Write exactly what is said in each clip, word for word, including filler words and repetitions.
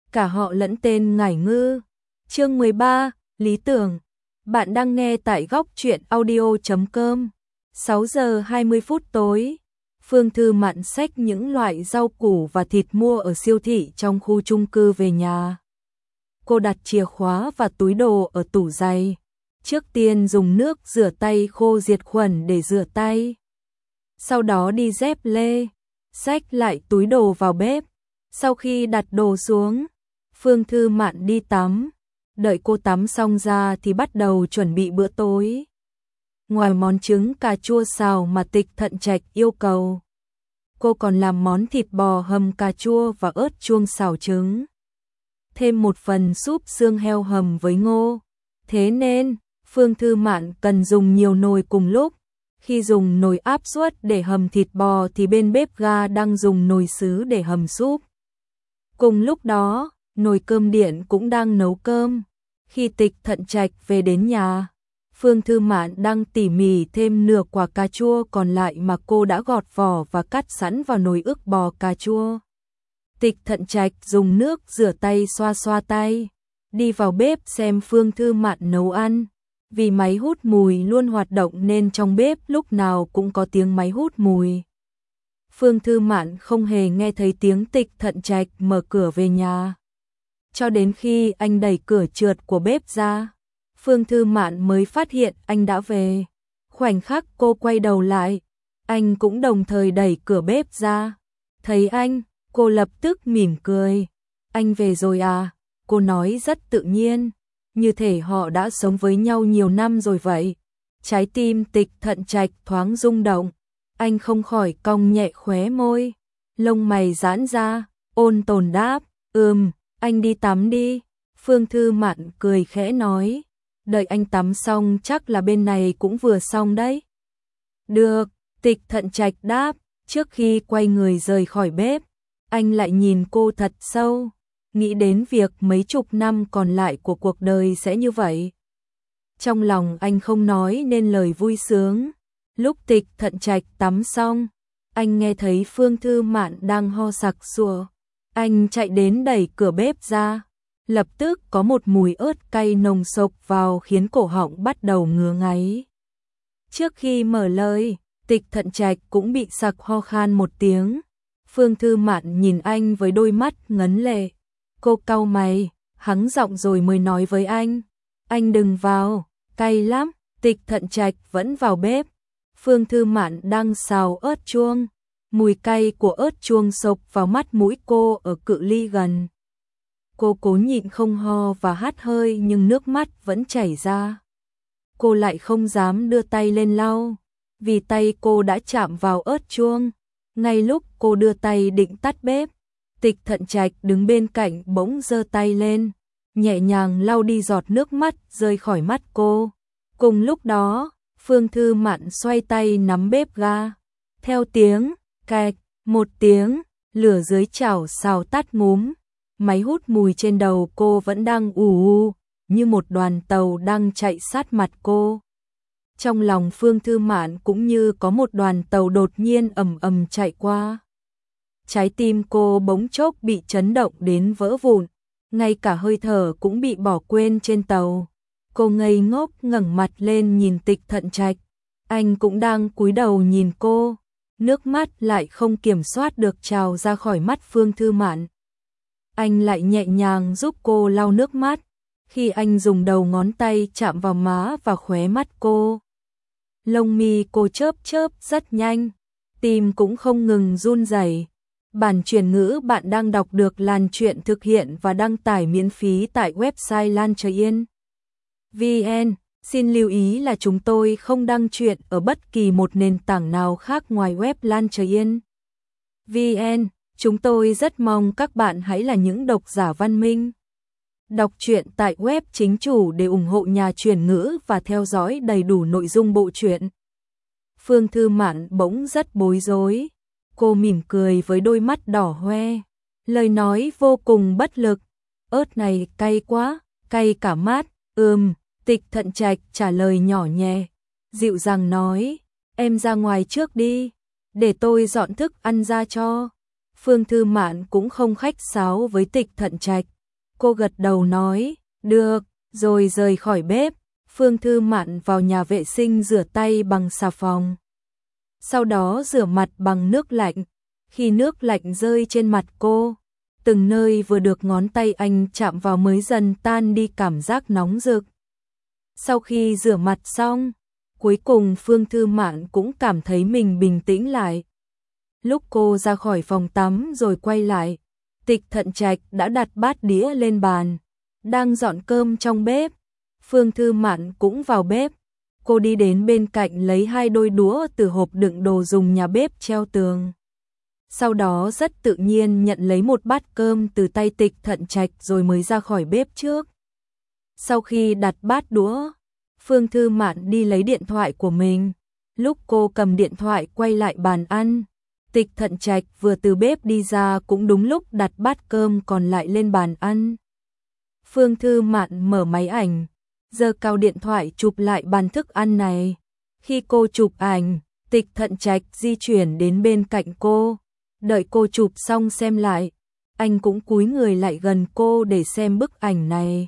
cả họ lẫn tên Ngải Ngư. Chương mười ba, Lý tưởng. Bạn đang nghe tại góc truyện audio chấm com. sáu giờ hai mươi phút tối, Phương Thư Mạn xách những loại rau củ và thịt mua ở siêu thị trong khu chung cư về nhà. Cô đặt chìa khóa và túi đồ ở tủ giày. Trước tiên dùng nước rửa tay khô diệt khuẩn để rửa tay. Sau đó đi dép lê, xách lại túi đồ vào bếp. Sau khi đặt đồ xuống, Phương Thư Mạn đi tắm. Đợi cô tắm xong ra thì bắt đầu chuẩn bị bữa tối. Ngoài món trứng cà chua xào mà Tịch Thận Trạch yêu cầu, cô còn làm món thịt bò hầm cà chua và ớt chuông xào trứng. Thêm một phần súp xương heo hầm với ngô. Thế nên, Phương Thư Mạn cần dùng nhiều nồi cùng lúc. Khi dùng nồi áp suất để hầm thịt bò thì bên bếp ga đang dùng nồi sứ để hầm súp. Cùng lúc đó, nồi cơm điện cũng đang nấu cơm. Khi Tịch Thận Trạch về đến nhà, Phương Thư Mạn đang tỉ mỉ thêm nửa quả cà chua còn lại mà cô đã gọt vỏ và cắt sẵn vào nồi ức bò cà chua. Tịch Thận Trạch dùng nước rửa tay xoa xoa tay, đi vào bếp xem Phương Thư Mạn nấu ăn. Vì máy hút mùi luôn hoạt động nên trong bếp lúc nào cũng có tiếng máy hút mùi. Phương Thư Mạn không hề nghe thấy tiếng Tịch Thận Trạch mở cửa về nhà. Cho đến khi anh đẩy cửa trượt của bếp ra, Phương Thư Mạn mới phát hiện anh đã về. Khoảnh khắc cô quay đầu lại, anh cũng đồng thời đẩy cửa bếp ra. Thấy anh, cô lập tức mỉm cười. Anh về rồi à? Cô nói rất tự nhiên, như thể họ đã sống với nhau nhiều năm rồi vậy. Trái tim Tịch Thận Trạch thoáng rung động. Anh không khỏi cong nhẹ khóe môi, lông mày giãn ra, ôn tồn đáp, ừm, anh đi tắm đi. Phương Thư Mạn cười khẽ nói, đợi anh tắm xong chắc là bên này cũng vừa xong đấy. Được, Tịch Thận Trạch đáp. Trước khi quay người rời khỏi bếp, anh lại nhìn cô thật sâu, nghĩ đến việc mấy chục năm còn lại của cuộc đời sẽ như vậy. Trong lòng anh không nói nên lời vui sướng. Lúc Tịch Thận Trạch tắm xong, anh nghe thấy Phương Thư Mạn đang ho sặc sụa. Anh chạy đến đẩy cửa bếp ra. Lập tức có một mùi ớt cay nồng sộc vào khiến cổ họng bắt đầu ngứa ngáy. Trước khi mở lời, Tịch Thận Trạch cũng bị sặc ho khan một tiếng. Phương Thư Mạn nhìn anh với đôi mắt ngấn lệ. Cô cau mày, hắng giọng rồi mới nói với anh, anh đừng vào, cay lắm. Tịch Thận Trạch vẫn vào bếp. Phương Thư Mạn đang xào ớt chuông. Mùi cay của ớt chuông xộc vào mắt mũi cô ở cự ly gần. Cô cố nhịn không ho và hắt hơi nhưng nước mắt vẫn chảy ra. Cô lại không dám đưa tay lên lau, vì tay cô đã chạm vào ớt chuông. Ngay lúc cô đưa tay định tắt bếp, Tịch Thận Trạch đứng bên cạnh bỗng giơ tay lên, nhẹ nhàng lau đi giọt nước mắt rơi khỏi mắt cô. Cùng lúc đó, Phương Thư Mạn xoay tay nắm bếp ga. Theo tiếng cạch, một tiếng, lửa dưới chảo xào tắt ngúm. Máy hút mùi trên đầu cô vẫn đang ù ù, như một đoàn tàu đang chạy sát mặt cô. Trong lòng Phương Thư Mạn cũng như có một đoàn tàu đột nhiên ầm ầm chạy qua. Trái tim cô bỗng chốc bị chấn động đến vỡ vụn, ngay cả hơi thở cũng bị bỏ quên trên tàu. Cô ngây ngốc ngẩng mặt lên nhìn Tịch Thận Trạch. Anh cũng đang cúi đầu nhìn cô, nước mắt lại không kiểm soát được trào ra khỏi mắt Phương Thư Mạn. Anh lại nhẹ nhàng giúp cô lau nước mắt, khi anh dùng đầu ngón tay chạm vào má và khóe mắt cô. Lông mi cô chớp chớp rất nhanh, tim cũng không ngừng run rẩy. Bản chuyển ngữ bạn đang đọc được Lan Truyện thực hiện và đăng tải miễn phí tại website lan trời yên chấm vn. Xin lưu ý là chúng tôi không đăng truyện ở bất kỳ một nền tảng nào khác ngoài web Lan trời yên chấm vn. Chúng tôi rất mong các bạn hãy là những độc giả văn minh. Đọc truyện tại web chính chủ để ủng hộ nhà chuyển ngữ và theo dõi đầy đủ nội dung bộ truyện. Phương Thư Mạn bỗng rất bối rối. Cô mỉm cười với đôi mắt đỏ hoe. Lời nói vô cùng bất lực. Ớt này cay quá, cay cả mắt. Ừm, Tịch Thận Trạch trả lời nhỏ nhẹ, dịu dàng nói, em ra ngoài trước đi, để tôi dọn thức ăn ra cho. Phương Thư Mạn cũng không khách sáo với Tịch Thận Trạch, Cô gật đầu nói, được, rồi rời khỏi bếp. Phương Thư Mạn vào nhà vệ sinh rửa tay bằng xà phòng. Sau đó rửa mặt bằng nước lạnh. Khi nước lạnh rơi trên mặt cô, từng nơi vừa được ngón tay anh chạm vào mới dần tan đi cảm giác nóng rực. Sau khi rửa mặt xong, cuối cùng Phương Thư Mạn cũng cảm thấy mình bình tĩnh lại. Lúc cô ra khỏi phòng tắm rồi quay lại, Tịch Thận Trạch đã đặt bát đĩa lên bàn, đang dọn cơm trong bếp. Phương Thư Mạn cũng vào bếp. Cô đi đến bên cạnh lấy hai đôi đũa từ hộp đựng đồ dùng nhà bếp treo tường. Sau đó rất tự nhiên nhận lấy một bát cơm từ tay Tịch Thận Trạch rồi mới ra khỏi bếp trước. Sau khi đặt bát đũa, Phương Thư Mạn đi lấy điện thoại của mình. Lúc cô cầm điện thoại quay lại bàn ăn, Tịch Thận Trạch vừa từ bếp đi ra cũng đúng lúc đặt bát cơm còn lại lên bàn ăn. Phương Thư Mạn mở máy ảnh, giơ cao điện thoại chụp lại bàn thức ăn này. Khi cô chụp ảnh, Tịch Thận Trạch di chuyển đến bên cạnh cô. Đợi cô chụp xong xem lại, anh cũng cúi người lại gần cô để xem bức ảnh này.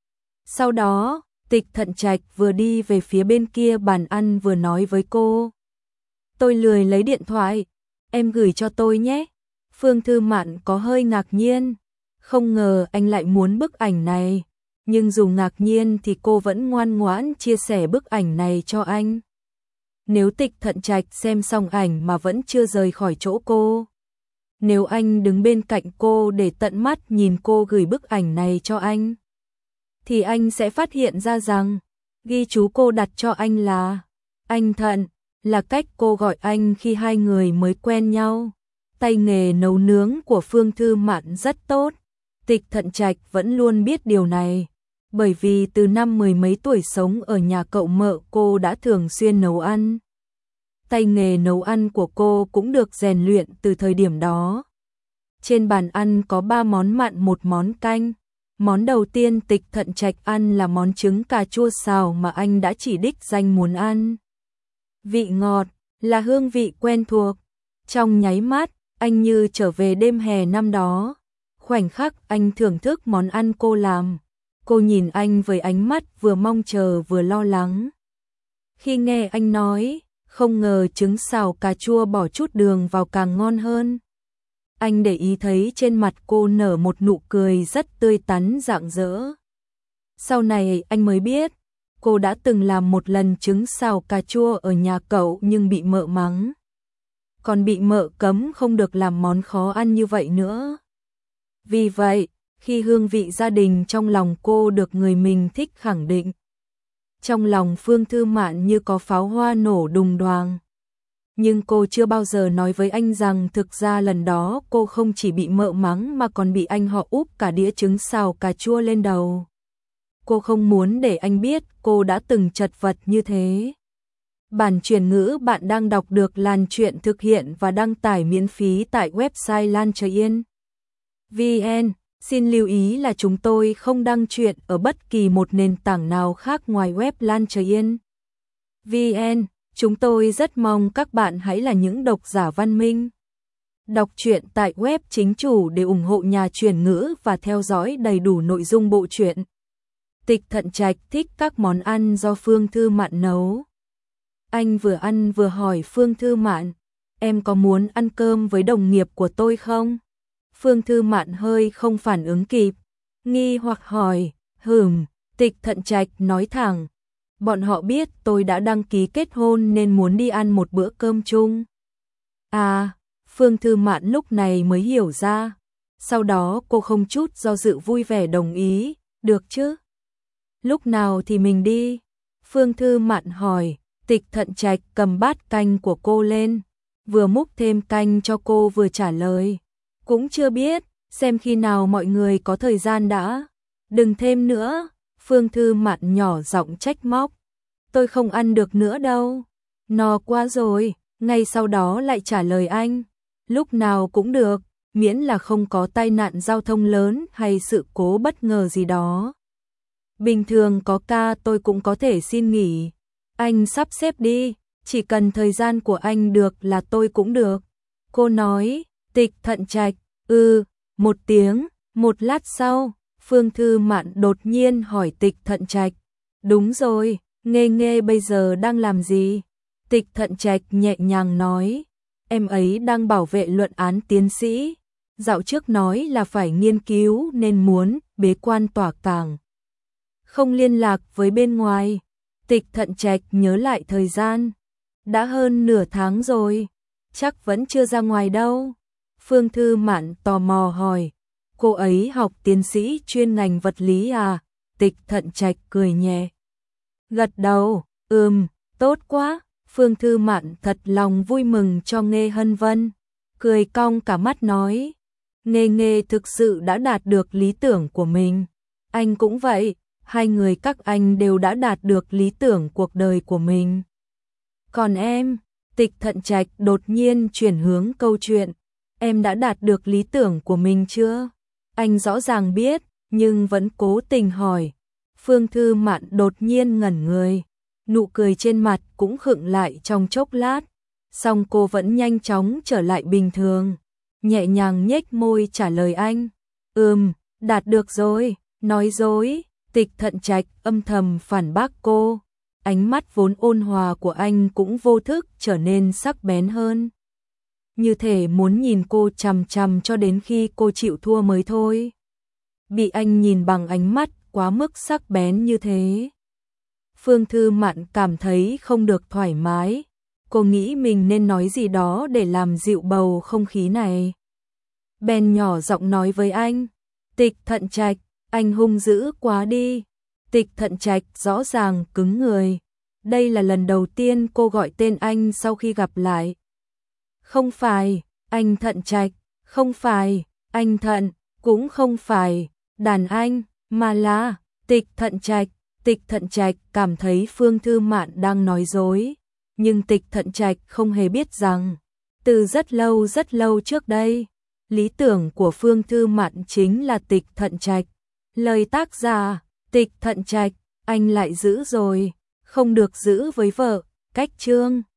Sau đó, Tịch Thận Trạch vừa đi về phía bên kia bàn ăn vừa nói với cô. Tôi lười lấy điện thoại, em gửi cho tôi nhé. Phương Thư Mạn có hơi ngạc nhiên, không ngờ anh lại muốn bức ảnh này. Nhưng dù ngạc nhiên thì cô vẫn ngoan ngoãn chia sẻ bức ảnh này cho anh. Nếu Tịch Thận Trạch xem xong ảnh mà vẫn chưa rời khỏi chỗ cô, nếu anh đứng bên cạnh cô để tận mắt nhìn cô gửi bức ảnh này cho anh, thì anh sẽ phát hiện ra rằng ghi chú cô đặt cho anh là anh Thận, là cách cô gọi anh khi hai người mới quen nhau. Tay nghề nấu nướng của Phương Thư Mạn rất tốt. Tịch Thận Trạch vẫn luôn biết điều này, bởi vì từ năm mười mấy tuổi sống ở nhà cậu mợ cô đã thường xuyên nấu ăn. Tay nghề nấu ăn của cô cũng được rèn luyện từ thời điểm đó. Trên bàn ăn có ba món mặn một món canh. Món đầu tiên Tịch Thận Trạch ăn là món trứng cà chua xào mà anh đã chỉ đích danh muốn ăn. Vị ngọt, là hương vị quen thuộc. Trong nháy mắt, anh như trở về đêm hè năm đó. Khoảnh khắc anh thưởng thức món ăn cô làm. Cô nhìn anh với ánh mắt vừa mong chờ vừa lo lắng. Khi nghe anh nói, không ngờ trứng xào cà chua bỏ chút đường vào càng ngon hơn. Anh để ý thấy trên mặt cô nở một nụ cười rất tươi tắn rạng rỡ. Sau này anh mới biết, cô đã từng làm một lần trứng xào cà chua ở nhà cậu nhưng bị mợ mắng. Còn bị mợ cấm không được làm món khó ăn như vậy nữa. Vì vậy, khi hương vị gia đình trong lòng cô được người mình thích khẳng định, trong lòng Phương Thư Mạn như có pháo hoa nổ đùng đoàng. Nhưng cô chưa bao giờ nói với anh rằng thực ra lần đó cô không chỉ bị mợ mắng mà còn bị anh họ úp cả đĩa trứng xào cà chua lên đầu. Cô không muốn để anh biết cô đã từng chật vật như thế. Bản chuyển ngữ bạn đang đọc được Lan Truyện thực hiện và đăng tải miễn phí tại website lan trờ yên chấm vn. Xin lưu ý là chúng tôi không đăng truyện ở bất kỳ một nền tảng nào khác ngoài web Lan Trờ Yên chấm vn. Chúng tôi rất mong các bạn hãy là những độc giả văn minh. Đọc truyện tại web chính chủ để ủng hộ nhà chuyển ngữ và theo dõi đầy đủ nội dung bộ truyện. Tịch Thận Trạch thích các món ăn do Phương Thư Mạn nấu. Anh vừa ăn vừa hỏi Phương Thư Mạn, em có muốn ăn cơm với đồng nghiệp của tôi không? Phương Thư Mạn hơi không phản ứng kịp, nghi hoặc hỏi, hừm. Tịch Thận Trạch nói thẳng, bọn họ biết tôi đã đăng ký kết hôn nên muốn đi ăn một bữa cơm chung. À, Phương Thư Mạn lúc này mới hiểu ra. Sau đó cô không chút do dự vui vẻ đồng ý, được chứ? Lúc nào thì mình đi? Phương Thư Mạn hỏi. Tịch Thận Trạch cầm bát canh của cô lên, vừa múc thêm canh cho cô vừa trả lời. Cũng chưa biết, xem khi nào mọi người có thời gian đã. Đừng thêm nữa. Phương Thư Mạn nhỏ giọng trách móc. Tôi không ăn được nữa đâu. No quá rồi. Ngay sau đó lại trả lời anh. Lúc nào cũng được, miễn là không có tai nạn giao thông lớn hay sự cố bất ngờ gì đó. Bình thường có ca tôi cũng có thể xin nghỉ. Anh sắp xếp đi, chỉ cần thời gian của anh được là tôi cũng được. Cô nói. Tịch Thận Trạch, ừ, một tiếng, một lát sau, Phương Thư Mạn đột nhiên hỏi Tịch Thận Trạch. Đúng rồi, Nghê Nghê bây giờ đang làm gì? Tịch Thận Trạch nhẹ nhàng nói. Em ấy đang bảo vệ luận án tiến sĩ. Dạo trước nói là phải nghiên cứu nên muốn bế quan tỏa cảng. Không liên lạc với bên ngoài. Tịch Thận Trạch nhớ lại thời gian. Đã hơn nửa tháng rồi. Chắc vẫn chưa ra ngoài đâu. Phương Thư Mạn tò mò hỏi. Cô ấy học tiến sĩ chuyên ngành vật lý à? Tịch Thận Trạch cười nhẹ. Gật đầu, ừm, tốt quá. Phương Thư Mạn thật lòng vui mừng cho Nghê Hân Vân. Cười cong cả mắt nói. Nghê Nghê thực sự đã đạt được lý tưởng của mình. Anh cũng vậy, hai người các anh đều đã đạt được lý tưởng cuộc đời của mình. Còn em, Tịch Thận Trạch đột nhiên chuyển hướng câu chuyện. Em đã đạt được lý tưởng của mình chưa? Anh rõ ràng biết, nhưng vẫn cố tình hỏi. Phương Thư Mạn đột nhiên ngẩn người. Nụ cười trên mặt cũng khựng lại trong chốc lát. Xong cô vẫn nhanh chóng trở lại bình thường. Nhẹ nhàng nhếch môi trả lời anh. Ừm, đạt được rồi, nói dối. Tịch Thận Trạch âm thầm phản bác cô. Ánh mắt vốn ôn hòa của anh cũng vô thức trở nên sắc bén hơn. Như thể muốn nhìn cô chằm chằm cho đến khi cô chịu thua mới thôi. Bị anh nhìn bằng ánh mắt quá mức sắc bén như thế. Phương Thư Mạn cảm thấy không được thoải mái. Cô nghĩ mình nên nói gì đó để làm dịu bầu không khí này. Bèn nhỏ giọng nói với anh. Tịch Thận Trạch, anh hung dữ quá đi. Tịch Thận Trạch rõ ràng cứng người. Đây là lần đầu tiên cô gọi tên anh sau khi gặp lại. Không phải, anh Thận Trạch, không phải, anh Thận, cũng không phải, đàn anh, mà là Tịch Thận Trạch. Tịch Thận Trạch cảm thấy Phương Thư Mạn đang nói dối, nhưng Tịch Thận Trạch không hề biết rằng, từ rất lâu rất lâu trước đây, lý tưởng của Phương Thư Mạn chính là Tịch Thận Trạch. Lời tác giả, Tịch Thận Trạch, anh lại giữ rồi, không được giữ với vợ, cách chương.